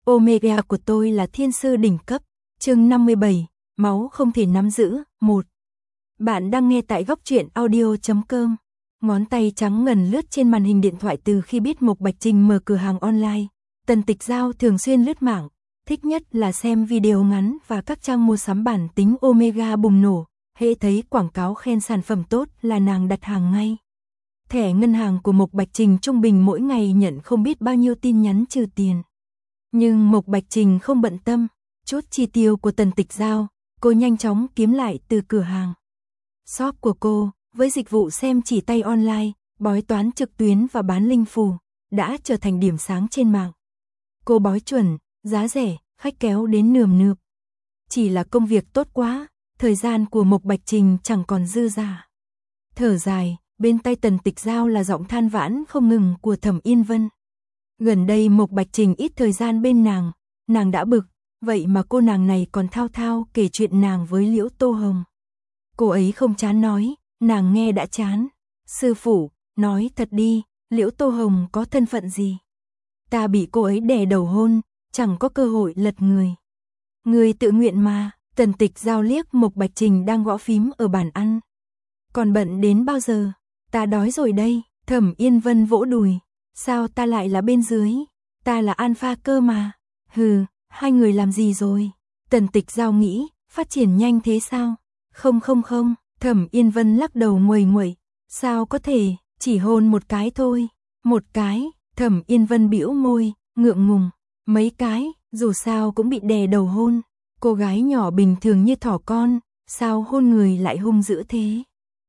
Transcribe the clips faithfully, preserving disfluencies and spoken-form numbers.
Omega của tôi là thiên sư đỉnh cấp. Chương năm mươi bảy, máu không thể nắm giữ. một. Bạn đang nghe tại góc truyện audio chấm com. Ngón tay trắng ngần lướt trên màn hình điện thoại từ khi biết Mộc Bạch Trình mở cửa hàng online. Tần Tịch Giao thường xuyên lướt mạng, thích nhất là xem video ngắn và các trang mua sắm bản tính Omega bùng nổ. Hễ thấy quảng cáo khen sản phẩm tốt là nàng đặt hàng ngay. Thẻ ngân hàng của Mộc Bạch Trình trung bình mỗi ngày nhận không biết bao nhiêu tin nhắn trừ tiền. Nhưng Mộc Bạch Trình không bận tâm, chút chi tiêu của Tần Tịch Giao, cô nhanh chóng kiếm lại từ cửa hàng shop của cô, với dịch vụ xem chỉ tay online, bói toán trực tuyến và bán linh phù, đã trở thành điểm sáng trên mạng. Cô bói chuẩn, giá rẻ, khách kéo đến nườm nượp. Chỉ là công việc tốt quá, thời gian của Mộc Bạch Trình chẳng còn dư dả. Thở dài, bên tay Tần Tịch Giao là giọng than vãn không ngừng của Thẩm Yên Vân. Gần đây Mộc Bạch Trình ít thời gian bên nàng, nàng đã bực, vậy mà cô nàng này còn thao thao kể chuyện nàng với Liễu Tô Hồng. Cô ấy không chán nói, nàng nghe đã chán. Sư phụ, nói thật đi, Liễu Tô Hồng có thân phận gì? Ta bị cô ấy đè đầu hôn, chẳng có cơ hội lật người. Người tự nguyện mà. Tần Tịch Giao liếc Mộc Bạch Trình đang gõ phím ở bàn ăn. Còn bận đến bao giờ? Ta đói rồi đây. Thẩm Yên Vân vỗ đùi. Sao ta lại là bên dưới? Ta là alpha cơ mà. Hừ, hai người làm gì rồi? Tần Tịch Giao nghĩ, phát triển nhanh thế sao? Không không không, Thẩm Yên Vân lắc đầu nguầy nguậy. Sao có thể, chỉ hôn một cái thôi. Một cái, Thẩm Yên Vân bĩu môi, ngượng ngùng. Mấy cái, dù sao cũng bị đè đầu hôn. Cô gái nhỏ bình thường như thỏ con, sao hôn người lại hung dữ thế?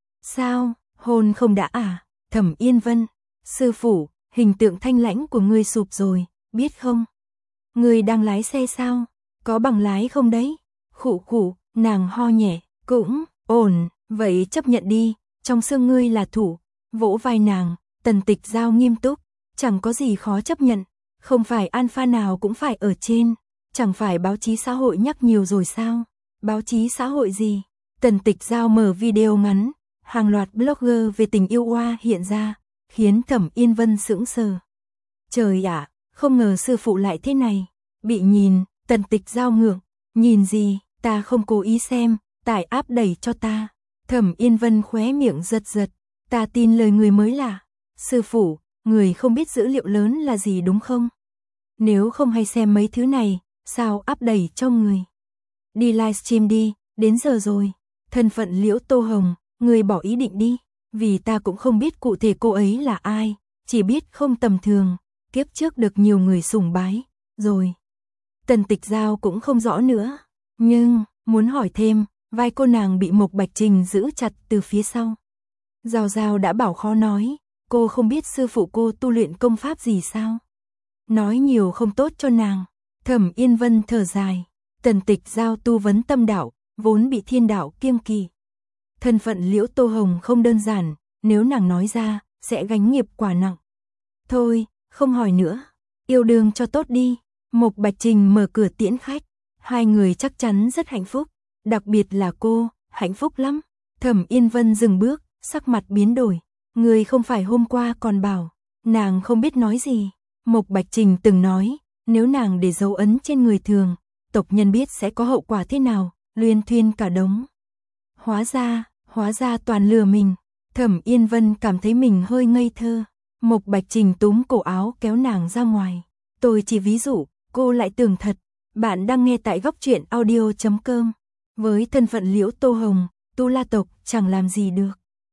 Sao, hôn không đã à? Thẩm Yên Vân, sư phụ, hình tượng thanh lãnh của ngươi sụp rồi, biết không? Ngươi đang lái xe sao? Có bằng lái không đấy? Khụ khụ, nàng ho nhẹ, cũng, ổn, vậy chấp nhận đi, trong xương ngươi là thủ. Vỗ vai nàng, Tần Tịch Giao nghiêm túc, chẳng có gì khó chấp nhận, không phải alpha nào cũng phải ở trên. Chẳng phải báo chí xã hội nhắc nhiều rồi sao? Báo chí xã hội gì? Tần Tịch Giao mở video ngắn, hàng loạt blogger về tình yêu oa hiện ra, khiến Thẩm Yên Vân sững sờ. Trời ạ, không ngờ sư phụ lại thế này. Bị nhìn, Tần Tịch Giao ngượng, nhìn gì, ta không cố ý xem, tải áp đẩy cho ta. Thẩm Yên Vân khóe miệng giật giật, ta tin lời người mới lạ. Sư phụ, người không biết dữ liệu lớn là gì đúng không? Nếu không hay xem mấy thứ này, sao áp đẩy cho người? Đi livestream đi, đến giờ rồi. Thân phận Liễu Tô Hồng, người bỏ ý định đi. Vì ta cũng không biết cụ thể cô ấy là ai, chỉ biết không tầm thường, kiếp trước được nhiều người sùng bái, rồi. Tần Tịch Giao cũng không rõ nữa, nhưng, muốn hỏi thêm, vai cô nàng bị Mộc Bạch Trình giữ chặt từ phía sau. Giao Giao đã bảo khó nói, cô không biết sư phụ cô tu luyện công pháp gì sao? Nói nhiều không tốt cho nàng. Thẩm Yên Vân thở dài, Tần Tịch Giao tu vấn tâm đạo, vốn bị thiên đạo kiêng kỵ. Thân phận Liễu Tô Hồng không đơn giản, nếu nàng nói ra, sẽ gánh nghiệp quả nặng. Thôi, không hỏi nữa, yêu đương cho tốt đi. Mộc Bạch Trình mở cửa tiễn khách, hai người chắc chắn rất hạnh phúc, đặc biệt là cô, hạnh phúc lắm. Thẩm Yên Vân dừng bước, sắc mặt biến đổi, người không phải hôm qua còn bảo, nàng không biết nói gì. Mộc Bạch Trình từng nói, nếu nàng để dấu ấn trên người thường, tộc nhân biết sẽ có hậu quả thế nào, luyên thuyên cả đống. Hóa ra, hóa ra toàn lừa mình. Thẩm Yên Vân cảm thấy mình hơi ngây thơ. Mộc Bạch Trình túm cổ áo kéo nàng ra ngoài. Tôi chỉ ví dụ, cô lại tưởng thật. Bạn đang nghe tại góc truyện audio chấm com. Với thân phận Liễu Tô Hồng, Tu La tộc chẳng làm gì được.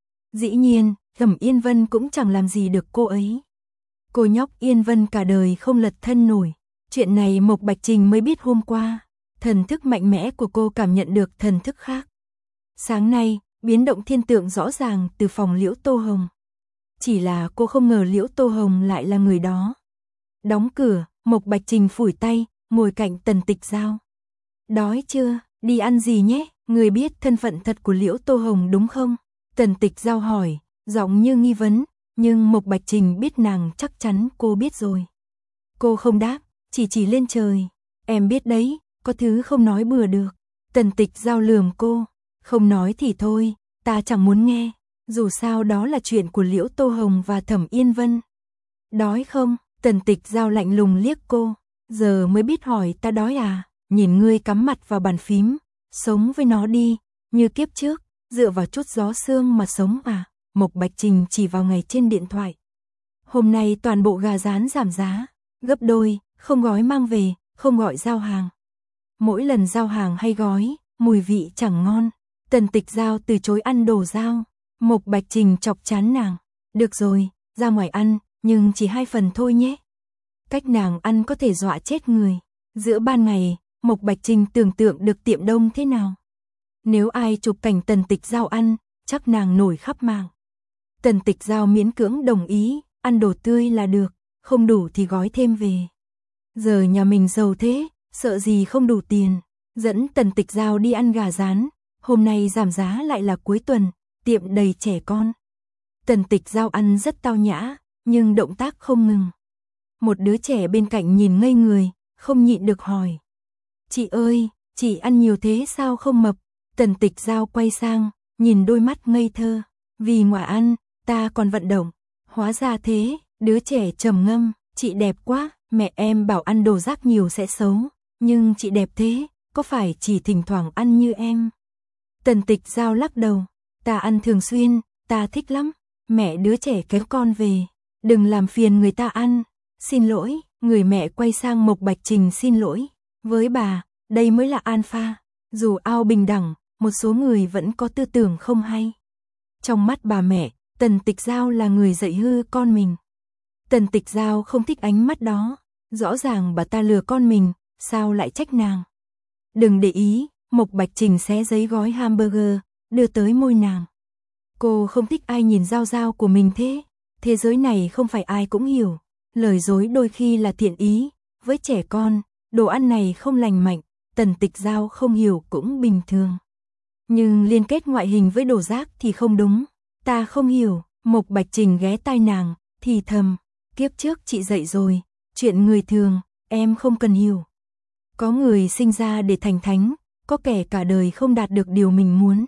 Dĩ nhiên, Thẩm Yên Vân cũng chẳng làm gì được cô ấy. Cô nhóc Yên Vân cả đời không lật thân nổi. Chuyện này Mộc Bạch Trình mới biết hôm qua. Thần thức mạnh mẽ của cô cảm nhận được thần thức khác. Sáng nay, biến động thiên tượng rõ ràng từ phòng Liễu Tô Hồng. Chỉ là cô không ngờ Liễu Tô Hồng lại là người đó. Đóng cửa, Mộc Bạch Trình phủi tay, ngồi cạnh Tần Tịch Giao. Đói chưa, đi ăn gì nhé? Người biết thân phận thật của Liễu Tô Hồng đúng không? Tần Tịch Giao hỏi, giọng như nghi vấn. Nhưng Mộc Bạch Trình biết nàng chắc chắn cô biết rồi. Cô không đáp, chỉ chỉ lên trời. Em biết đấy, có thứ không nói bừa được. Tần Tịch Giao lườm cô. Không nói thì thôi, ta chẳng muốn nghe. Dù sao đó là chuyện của Liễu Tô Hồng và Thẩm Yên Vân. Đói không? Tần Tịch Giao lạnh lùng liếc cô. Giờ mới biết hỏi ta đói à, nhìn ngươi cắm mặt vào bàn phím, sống với nó đi, như kiếp trước, dựa vào chút gió sương mà sống à, Mộc Bạch Trình chỉ vào ngày trên điện thoại. Hôm nay toàn bộ gà rán giảm giá, gấp đôi, không gói mang về, không gọi giao hàng. Mỗi lần giao hàng hay gói, mùi vị chẳng ngon. Tần Tịch Giao từ chối ăn đồ giao. Mộc Bạch Trình chọc chán nàng. Được rồi, ra ngoài ăn, nhưng chỉ hai phần thôi nhé. Cách nàng ăn có thể dọa chết người. Giữa ban ngày, Mộc Bạch Trình tưởng tượng được tiệm đông thế nào. Nếu ai chụp cảnh Tần Tịch Giao ăn, chắc nàng nổi khắp mạng. Tần Tịch Giao miễn cưỡng đồng ý, ăn đồ tươi là được, không đủ thì gói thêm về. Giờ nhà mình giàu thế, sợ gì không đủ tiền. Dẫn Tần Tịch Giao đi ăn gà rán, hôm nay giảm giá lại là cuối tuần, tiệm đầy trẻ con. Tần Tịch Giao ăn rất tao nhã, nhưng động tác không ngừng. Một đứa trẻ bên cạnh nhìn ngây người, không nhịn được hỏi. Chị ơi, chị ăn nhiều thế sao không mập? Tần Tịch Giao quay sang, nhìn đôi mắt ngây thơ. Vì ngoài ăn, ta còn vận động. Hóa ra thế, đứa trẻ trầm ngâm, chị đẹp quá, mẹ em bảo ăn đồ rác nhiều sẽ xấu. Nhưng chị đẹp thế, có phải chỉ thỉnh thoảng ăn như em? Tần Tịch Giao lắc đầu, ta ăn thường xuyên, ta thích lắm. Mẹ đứa trẻ kéo con về, đừng làm phiền người ta ăn. Xin lỗi, người mẹ quay sang Mộc Bạch Trình xin lỗi. Với bà, đây mới là alpha. Dù ao bình đẳng, một số người vẫn có tư tưởng không hay. Trong mắt bà mẹ, Tần Tịch Giao là người dạy hư con mình. Tần Tịch Giao không thích ánh mắt đó. Rõ ràng bà ta lừa con mình, sao lại trách nàng? Đừng để ý, Mộc Bạch Trình xé giấy gói hamburger, đưa tới môi nàng. Cô không thích ai nhìn Giao Giao của mình thế. Thế giới này không phải ai cũng hiểu. Lời dối đôi khi là thiện ý. Với trẻ con, đồ ăn này không lành mạnh, Tần Tịch Giao không hiểu cũng bình thường. Nhưng liên kết ngoại hình với đồ rác thì không đúng. Ta không hiểu, Mộc Bạch Trình ghé tai nàng, thì thầm. Kiếp trước chị dạy rồi, chuyện người thường, em không cần hiểu. Có người sinh ra để thành thánh, có kẻ cả đời không đạt được điều mình muốn.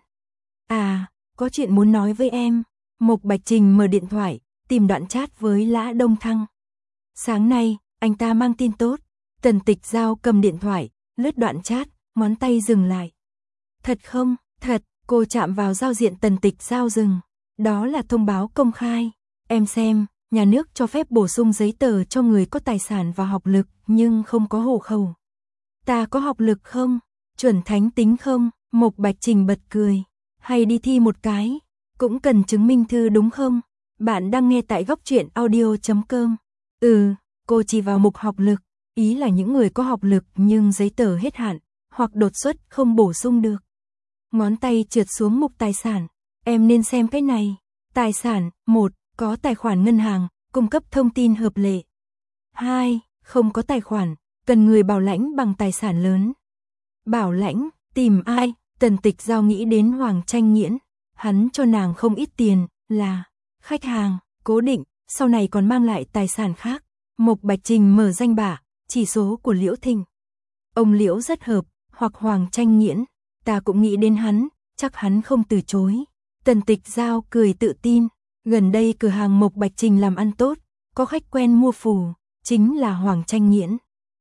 À, có chuyện muốn nói với em. Mộc Bạch Trình mở điện thoại, tìm đoạn chat với Lã Đông Thăng. Sáng nay, anh ta mang tin tốt. Tần Tịch Giao cầm điện thoại, lướt đoạn chat, ngón tay dừng lại. Thật không? Thật, cô chạm vào giao diện Tần Tịch Giao dừng. Đó là thông báo công khai. Em xem, nhà nước cho phép bổ sung giấy tờ cho người có tài sản và học lực nhưng không có hộ khẩu. Ta có học lực không? Chuẩn thánh tính không? Mộc Bạch Trình bật cười. Hay đi thi một cái? Cũng cần chứng minh thư đúng không? Bạn đang nghe tại góc truyện audio chấm com. Ừ, cô chỉ vào mục học lực. Ý là những người có học lực nhưng giấy tờ hết hạn, hoặc đột xuất không bổ sung được. Ngón tay trượt xuống mục tài sản. Em nên xem cái này. Tài sản, một. Có tài khoản ngân hàng, cung cấp thông tin hợp lệ. hai. Không có tài khoản, cần người bảo lãnh bằng tài sản lớn. Bảo lãnh, tìm ai? Tần Tịch Giao nghĩ đến Hoàng Tranh Nghiễn. Hắn cho nàng không ít tiền, là khách hàng, cố định, sau này còn mang lại tài sản khác. Mộc Bạch Trình mở danh bạ, chỉ số của Liễu Thịnh. Ông Liễu rất hợp, hoặc Hoàng Tranh Nghiễn. Ta cũng nghĩ đến hắn, chắc hắn không từ chối. Tần Tịch Giao cười tự tin. Gần đây cửa hàng Mộc Bạch Trình làm ăn tốt, có khách quen mua phù, chính là Hoàng Tranh Nghiễn.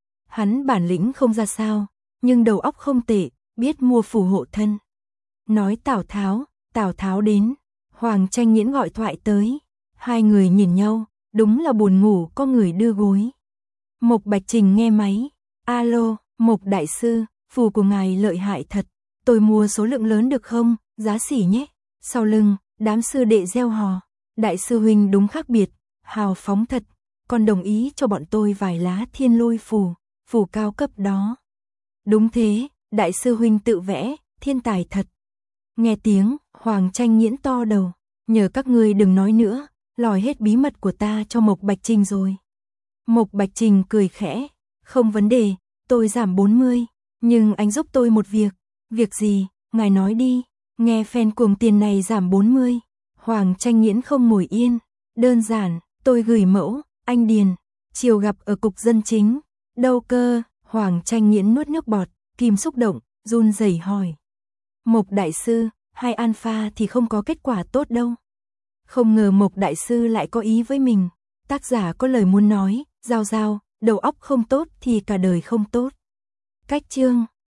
Hắn bản lĩnh không ra sao, nhưng đầu óc không tệ, biết mua phù hộ thân. Nói Tào Tháo, Tào Tháo đến, Hoàng Tranh Nghiễn gọi thoại tới. Hai người nhìn nhau, đúng là buồn ngủ có người đưa gối. Mộc Bạch Trình nghe máy. Alo, Mộc đại sư, phù của ngài lợi hại thật. Tôi mua số lượng lớn được không, giá xỉ nhé. Sau lưng, đám sư đệ reo hò. Đại sư huynh đúng khác biệt, hào phóng thật. Còn đồng ý cho bọn tôi vài lá thiên lôi phù, phù cao cấp đó. Đúng thế, đại sư huynh tự vẽ, thiên tài thật. Nghe tiếng, Hoàng Tranh Nghiễn to đầu. Nhờ các ngươi đừng nói nữa, lòi hết bí mật của ta cho Mộc Bạch Trình rồi. Mộc Bạch Trình cười khẽ. Không vấn đề, tôi giảm bốn mươi. Nhưng anh giúp tôi một việc. Việc gì, ngài nói đi. Nghe fan cuồng tiền này giảm bốn mươi. Hoàng Tranh Nghiễn không ngồi yên. Đơn giản, tôi gửi mẫu, anh điền. Chiều gặp ở cục dân chính. Đâu cơ? Hoàng Tranh Nghiễn nuốt nước bọt, kìm xúc động, run rẩy hỏi. Mộc đại sư, hai alpha thì không có kết quả tốt đâu. Không ngờ Mộc đại sư lại có ý với mình. Tác giả có lời muốn nói. Giao Giao, đầu óc không tốt thì cả đời không tốt. Cách chương